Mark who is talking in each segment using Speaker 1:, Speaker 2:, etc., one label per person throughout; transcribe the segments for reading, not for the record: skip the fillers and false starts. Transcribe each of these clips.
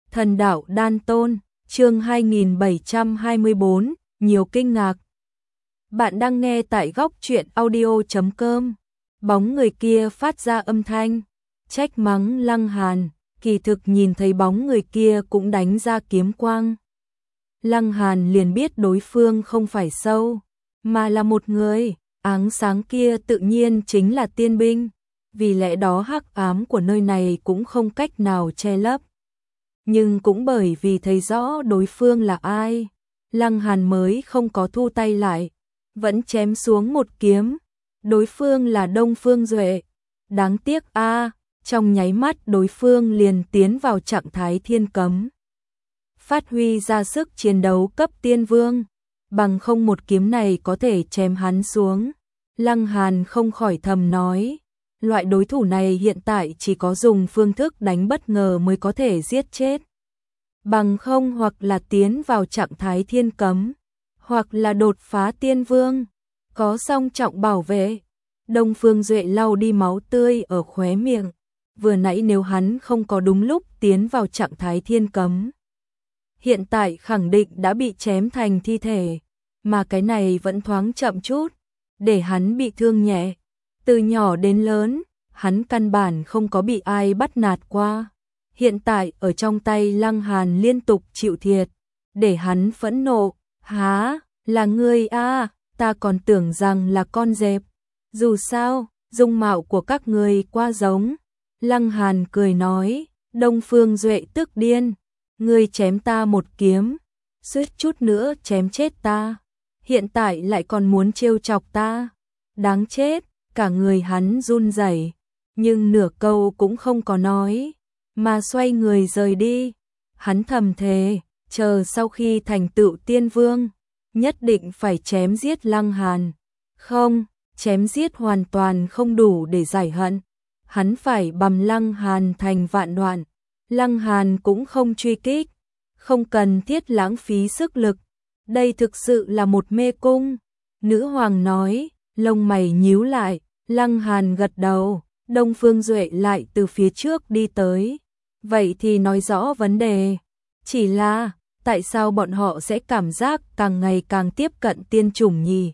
Speaker 1: Thần đạo đan tôn, chương 2724, nhiều kinh ngạc. Bạn đang nghe tại góc truyện audio.com. Bóng người kia phát ra âm thanh, trách mắng Lăng Hàn, kỳ thực nhìn thấy bóng người kia cũng đánh ra kiếm quang. Lăng Hàn liền biết đối phương không phải sâu, mà là một người, áng sáng kia tự nhiên chính là tiên binh, vì lẽ đó hắc ám của nơi này cũng không cách nào che lấp. Nhưng cũng bởi vì thấy rõ đối phương là ai, Lăng Hàn mới không có thu tay lại, vẫn chém xuống một kiếm. Đối phương là Đông Phương Duệ. Đáng tiếc trong nháy mắt đối phương liền tiến vào trạng thái thiên cấm. Phát huy ra sức chiến đấu cấp tiên vương, bằng không một kiếm này có thể chém hắn xuống. Lăng Hàn không khỏi thầm nói, loại đối thủ này hiện tại chỉ có dùng phương thức đánh bất ngờ mới có thể giết chết. Bằng không hoặc là tiến vào trạng thái thiên cấm, hoặc là đột phá tiên vương, có song trọng bảo vệ. Đông Phương Duệ lau đi máu tươi ở khóe miệng, vừa nãy nếu hắn không có đúng lúc tiến vào trạng thái thiên cấm, hiện tại khẳng định đã bị chém thành thi thể, mà cái này vẫn thoáng chậm chút, để hắn bị thương nhẹ. Từ nhỏ đến lớn, hắn căn bản không có bị ai bắt nạt qua. Hiện tại ở trong tay Lăng Hàn liên tục chịu thiệt, để hắn phẫn nộ. Há, là ngươi ta còn tưởng rằng là con dẹp. Dù sao, dung mạo của các ngươi quá giống. Lăng Hàn cười nói, Đông Phương Duệ tức điên. Ngươi chém ta một kiếm, suýt chút nữa chém chết ta. Hiện tại lại còn muốn trêu chọc ta. Đáng chết, cả người hắn run rẩy, nhưng nửa câu cũng không có nói, mà xoay người rời đi. Hắn thầm thề, chờ sau khi thành tựu tiên vương, nhất định phải chém giết Lăng Hàn. Không, chém giết hoàn toàn không đủ để giải hận. Hắn phải bầm Lăng Hàn thành vạn đoạn. Lăng Hàn cũng không truy kích, không cần thiết lãng phí sức lực. Đây thực sự là một mê cung. Nữ hoàng nói, lông mày nhíu lại. Lăng Hàn gật đầu. Đông Phương Duệ lại từ phía trước đi tới. Vậy thì nói rõ vấn đề. Chỉ là, tại sao bọn họ sẽ cảm giác càng ngày càng tiếp cận tiên chủng nhỉ?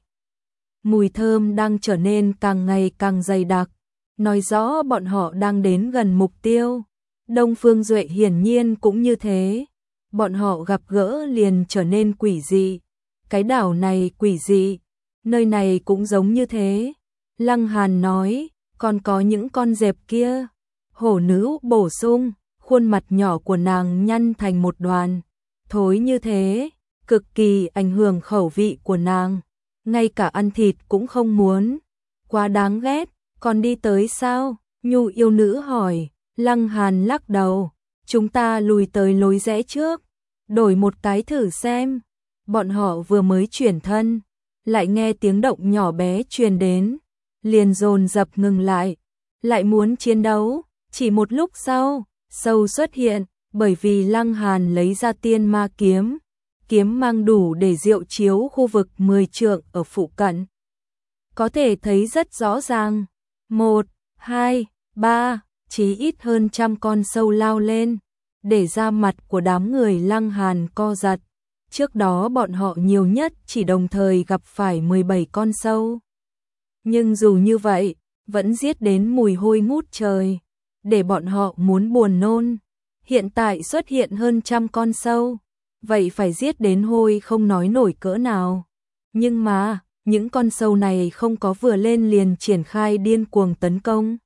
Speaker 1: Mùi thơm đang trở nên càng ngày càng dày đặc, nói rõ bọn họ đang đến gần mục tiêu. Đông Phương Duệ hiển nhiên cũng như thế. Bọn họ gặp gỡ liền trở nên quỷ dị. Cái đảo này quỷ dị, nơi này cũng giống như thế. Lăng Hàn nói, còn có những con dẹp kia. Hổ nữ bổ sung, khuôn mặt nhỏ của nàng nhăn thành một đoàn. Thối như thế, cực kỳ ảnh hưởng khẩu vị của nàng. Ngay cả ăn thịt cũng không muốn. Quá đáng ghét, còn đi tới sao? Nhu yêu nữ hỏi. Lăng Hàn lắc đầu, chúng ta lùi tới lối rẽ trước, đổi một cái thử xem. Bọn họ vừa mới chuyển thân, lại nghe tiếng động nhỏ bé truyền đến, liền dồn dập ngừng lại muốn chiến đấu. Chỉ một lúc sau, sâu xuất hiện, bởi vì Lăng Hàn lấy ra tiên ma kiếm, kiếm mang đủ để diệu chiếu khu vực 10 trượng ở phụ cận. Có thể thấy rất rõ ràng, 1, 2, 3, chí ít hơn 100 con sâu lao lên, để ra mặt của đám người Lăng Hàn co giật. Trước đó bọn họ nhiều nhất chỉ đồng thời gặp phải 17 con sâu. Nhưng dù như vậy, vẫn giết đến mùi hôi ngút trời, để bọn họ muốn buồn nôn. Hiện tại xuất hiện hơn 100 con sâu, vậy phải giết đến hôi không nói nổi cỡ nào. Nhưng mà, những con sâu này không có vừa lên liền triển khai điên cuồng tấn công,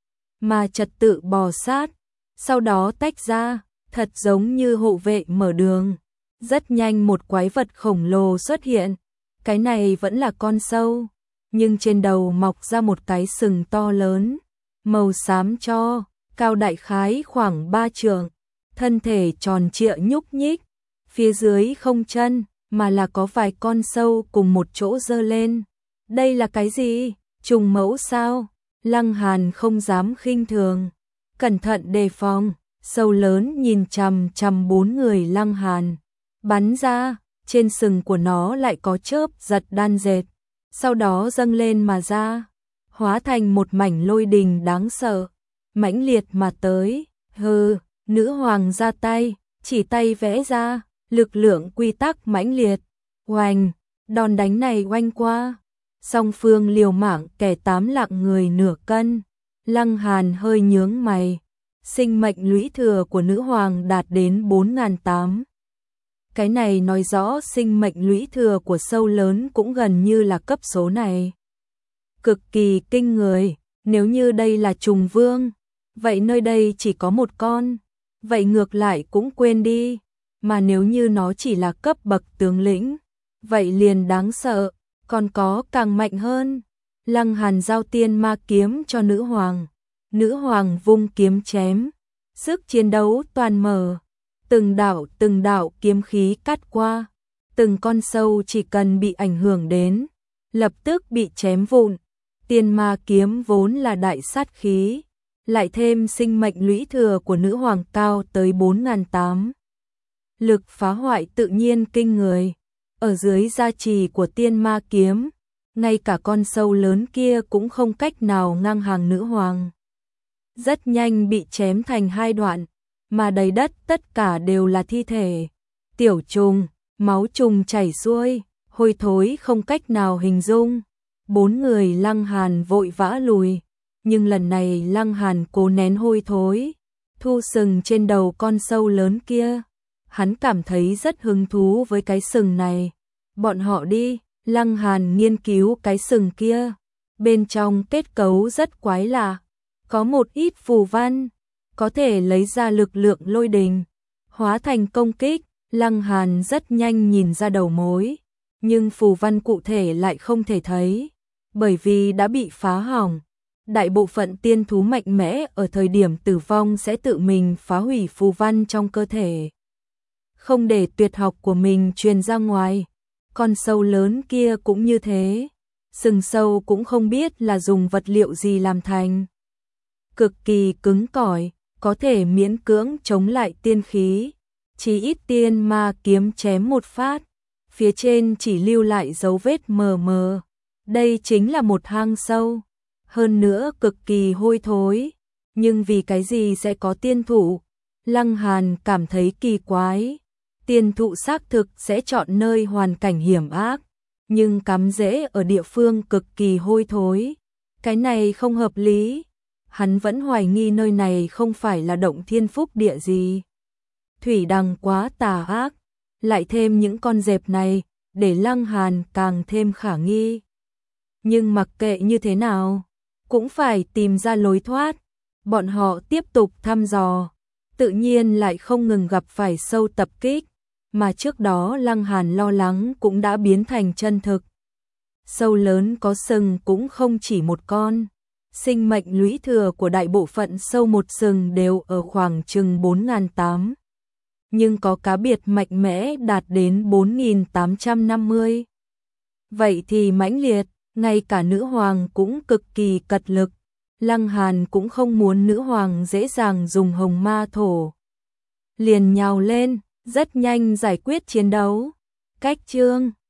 Speaker 1: mà trật tự bò sát, sau đó tách ra, thật giống như hộ vệ mở đường. Rất nhanh một quái vật khổng lồ xuất hiện. Cái này vẫn là con sâu, nhưng trên đầu mọc ra một cái sừng to lớn, màu xám cho, cao đại khái khoảng 3 trượng, thân thể tròn trịa nhúc nhích, phía dưới không chân, mà là có vài con sâu cùng một chỗ giơ lên. Đây là cái gì? Trùng mẫu sao? Lăng Hàn không dám khinh thường, cẩn thận đề phòng. Sâu lớn nhìn chằm chằm 4 người Lăng Hàn, bắn ra, trên sừng của nó lại có chớp giật đan dệt, sau đó dâng lên mà ra, hóa thành một mảnh lôi đình đáng sợ, mãnh liệt mà tới. Hừ, nữ hoàng ra tay, chỉ tay vẽ ra, lực lượng quy tắc mãnh liệt, oanh, đòn đánh này oanh qua, song phương liều mạng kẻ 8 lạng người nửa cân. Lăng Hàn hơi nhướng mày, sinh mệnh lũy thừa của nữ hoàng đạt đến 4.800. Cái này nói rõ sinh mệnh lũy thừa của sâu lớn cũng gần như là cấp số này. Cực kỳ kinh người, nếu như đây là trùng vương, vậy nơi đây chỉ có một con, vậy ngược lại cũng quên đi, mà nếu như nó chỉ là cấp bậc tướng lĩnh, vậy liền đáng sợ, còn có càng mạnh hơn. Lăng Hàn giao tiên ma kiếm cho nữ hoàng vung kiếm chém, sức chiến đấu toàn mở, từng đạo kiếm khí cắt qua, từng con sâu chỉ cần bị ảnh hưởng đến, lập tức bị chém vụn. Tiên ma kiếm vốn là đại sát khí, lại thêm sinh mệnh lũy thừa của nữ hoàng cao tới 4.800. Lực phá hoại tự nhiên kinh người, ở dưới gia trì của tiên ma kiếm, ngay cả con sâu lớn kia cũng không cách nào ngang hàng nữ hoàng. Rất nhanh bị chém thành 2 đoạn, mà đầy đất tất cả đều là thi thể. Tiểu trùng, máu trùng chảy xuôi, hôi thối không cách nào hình dung. 4 người Lăng Hàn vội vã lùi, nhưng lần này Lăng Hàn cố nén hôi thối, thu sừng trên đầu con sâu lớn kia. Hắn cảm thấy rất hứng thú với cái sừng này. Bọn họ đi, Lăng Hàn nghiên cứu cái sừng kia. Bên trong kết cấu rất quái lạ, có một ít phù văn, có thể lấy ra lực lượng lôi đình, hóa thành công kích. Lăng Hàn rất nhanh nhìn ra đầu mối, nhưng phù văn cụ thể lại không thể thấy, bởi vì đã bị phá hỏng. Đại bộ phận tiên thú mạnh mẽ ở thời điểm tử vong sẽ tự mình phá hủy phù văn trong cơ thể, không để tuyệt học của mình truyền ra ngoài. Con sâu lớn kia cũng như thế, sừng sâu cũng không biết là dùng vật liệu gì làm thành, cực kỳ cứng cỏi, có thể miễn cưỡng chống lại tiên khí. Chỉ ít tiên ma kiếm chém một phát, phía trên chỉ lưu lại dấu vết mờ mờ. Đây chính là một hang sâu, hơn nữa cực kỳ hôi thối. Nhưng vì cái gì sẽ có tiên thụ? Lăng Hàn cảm thấy kỳ quái. Tiên thụ xác thực sẽ chọn nơi hoàn cảnh hiểm ác, nhưng cắm rễ ở địa phương cực kỳ hôi thối. Cái này không hợp lý. Hắn vẫn hoài nghi nơi này không phải là động thiên phúc địa gì. Thủy đằng quá tà ác, lại thêm những con dẹp này, để Lăng Hàn càng thêm khả nghi. Nhưng mặc kệ như thế nào, cũng phải tìm ra lối thoát. Bọn họ tiếp tục thăm dò, tự nhiên lại không ngừng gặp phải sâu tập kích, mà trước đó Lăng Hàn lo lắng cũng đã biến thành chân thực. Sâu lớn có sừng cũng không chỉ một con. Sinh mệnh lũy thừa của đại bộ phận sâu một sừng đều ở khoảng chừng 4.800. Nhưng có cá biệt mạnh mẽ đạt đến 4.850. Vậy thì mãnh liệt, ngay cả nữ hoàng cũng cực kỳ cật lực. Lăng Hàn cũng không muốn nữ hoàng dễ dàng dùng hồng ma thổ. Liền nhào lên, rất nhanh giải quyết chiến đấu. Cách chương